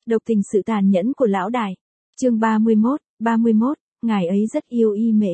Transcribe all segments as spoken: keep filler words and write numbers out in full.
Độc tình sự tàn nhẫn của lão đại. Chương ba mươi mốt, ba mươi mốt, ngài ấy rất yêu Y Mễ.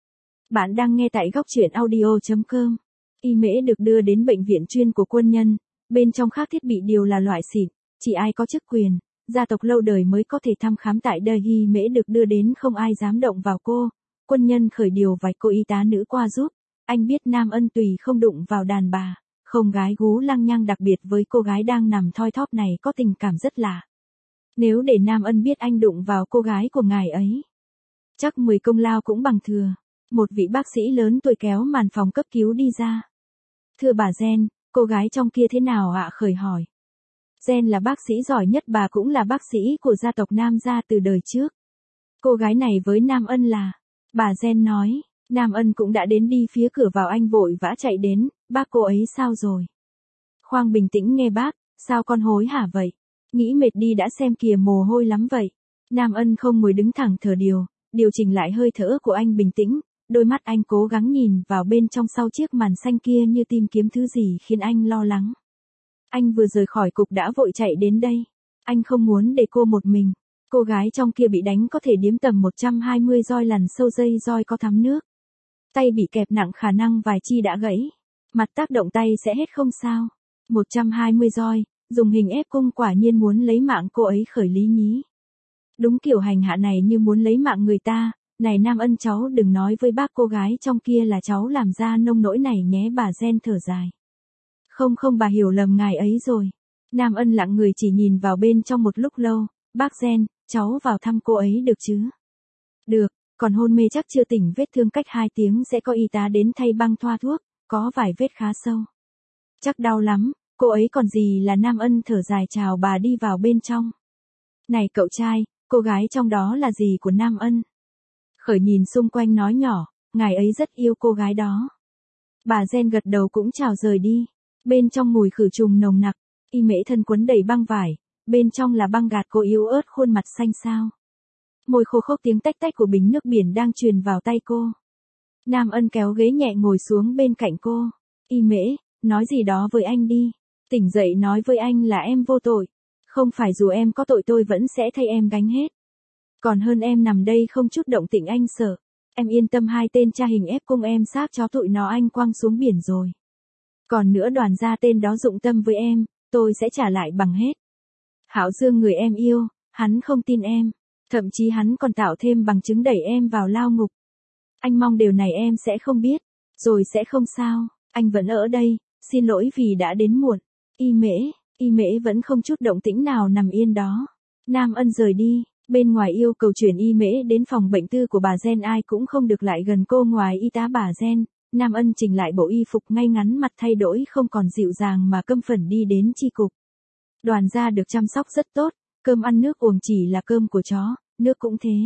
Bạn đang nghe tại góc truyện audio chấm com. Y Mễ được đưa đến bệnh viện chuyên của quân nhân, bên trong các thiết bị đều là loại xịn, chỉ ai có chức quyền, gia tộc lâu đời mới có thể thăm khám tại đây. Y Mễ được đưa đến không ai dám động vào cô, quân nhân khởi điều vài cô y tá nữ qua giúp. Anh biết Nam Ân tùy không đụng vào đàn bà, không gái gú lăng nhăng, đặc biệt với cô gái đang nằm thoi thóp này có tình cảm rất lạ. Nếu để Nam Ân biết anh đụng vào cô gái của ngài ấy, chắc mười công lao cũng bằng thừa. Một vị bác sĩ lớn tuổi kéo màn phòng cấp cứu đi ra. Thưa bà Jen, cô gái trong kia thế nào ạ? Khởi hỏi. Jen là bác sĩ giỏi nhất, bà cũng là bác sĩ của gia tộc Nam gia từ đời trước. Cô gái này với Nam Ân là, bà Jen nói. Nam Ân cũng đã đến đi phía cửa vào, anh vội vã chạy đến. Bác, cô ấy sao rồi? Khoang bình tĩnh nghe bác, sao con hối hả vậy? Nghĩ mệt đi đã, xem kìa mồ hôi lắm vậy. Nam Ân không ngồi đứng thẳng, thở điều, điều chỉnh lại hơi thở của anh bình tĩnh, đôi mắt anh cố gắng nhìn vào bên trong sau chiếc màn xanh kia như tìm kiếm thứ gì khiến anh lo lắng. Anh vừa rời khỏi cục đã vội chạy đến đây. Anh không muốn để cô một mình. Cô gái trong kia bị đánh có thể điếm tầm một trăm hai mươi roi, lằn sâu dây roi có thấm nước. Tay bị kẹp nặng, khả năng vài chi đã gãy. Mặt tác động tay sẽ hết không sao. một trăm hai mươi roi, dùng hình ép cung, quả nhiên muốn lấy mạng cô ấy. Khởi lý nhí. Đúng kiểu hành hạ này như muốn lấy mạng người ta. Này Nam Ân, cháu đừng nói với bác cô gái trong kia là cháu làm ra nông nỗi này nhé. Bà Jen thở dài. Không không, bà hiểu lầm ngài ấy rồi. Nam Ân lặng người chỉ nhìn vào bên trong một lúc lâu. Bác Jen, cháu vào thăm cô ấy được chứ? Được, còn hôn mê chắc chưa tỉnh, vết thương cách hai tiếng sẽ có y tá đến thay băng thoa thuốc, có vài vết khá sâu. Chắc đau lắm, cô ấy còn gì là. Nam Ân thở dài chào bà đi vào bên trong. Này cậu trai, cô gái trong đó là gì của Nam Ân? Khởi nhìn xung quanh nói nhỏ, ngài ấy rất yêu cô gái đó. Bà Jen gật đầu cũng chào rời đi. Bên trong mùi khử trùng nồng nặc, Y Mễ thân quấn đầy băng vải, bên trong là băng gạt cô yếu ớt, khuôn mặt xanh xao. Môi khô khốc, tiếng tách tách của bình nước biển đang truyền vào tay cô. Nam Ân kéo ghế nhẹ ngồi xuống bên cạnh cô. Y Mễ, nói gì đó với anh đi. Tỉnh dậy nói với anh là em vô tội. Không phải dù em có tội tôi vẫn sẽ thay em gánh hết. Còn hơn em nằm đây không chút động tĩnh, anh sợ. Em yên tâm, hai tên tra hình ép cung em xác chó tụi nó anh quăng xuống biển rồi. Còn nữa, Đoàn gia tên đó dụng tâm với em, tôi sẽ trả lại bằng hết. Hảo Dương người em yêu, hắn không tin em. Thậm chí hắn còn tạo thêm bằng chứng đẩy em vào lao ngục. Anh mong điều này em sẽ không biết. Rồi sẽ không sao, anh vẫn ở đây, xin lỗi vì đã đến muộn. Y Mễ, Y Mễ vẫn không chút động tĩnh nào nằm yên đó. Nam Ân rời đi, bên ngoài yêu cầu chuyển Y Mễ đến phòng bệnh tư của bà Jen, ai cũng không được lại gần cô ngoài y tá bà Jen. Nam Ân chỉnh lại bộ y phục ngay ngắn, mặt thay đổi không còn dịu dàng mà căm phẫn đi đến chi cục. Đoàn gia được chăm sóc rất tốt, cơm ăn nước uống chỉ là cơm của chó, nước cũng thế.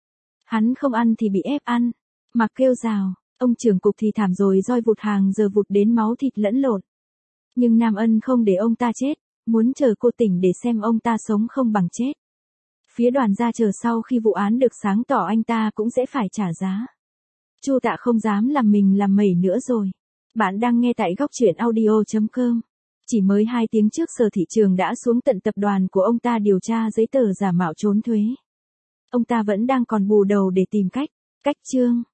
Hắn không ăn thì bị ép ăn, mặc kêu rào, ông trưởng cục thì thảm rồi, roi vụt hàng giờ vụt đến máu thịt lẫn lộn. Nhưng Nam Ân không để ông ta chết, muốn chờ cô tỉnh để xem ông ta sống không bằng chết. Phía Đoàn gia chờ sau khi vụ án được sáng tỏ anh ta cũng sẽ phải trả giá. Chu Tạ không dám làm mình làm mẩy nữa rồi. Bạn đang nghe tại góc truyện audio chấm com. Chỉ mới hai tiếng trước, Sở Thị Trường đã xuống tận tập đoàn của ông ta điều tra giấy tờ giả mạo trốn thuế. Ông ta vẫn đang còn bù đầu để tìm cách, cách chương.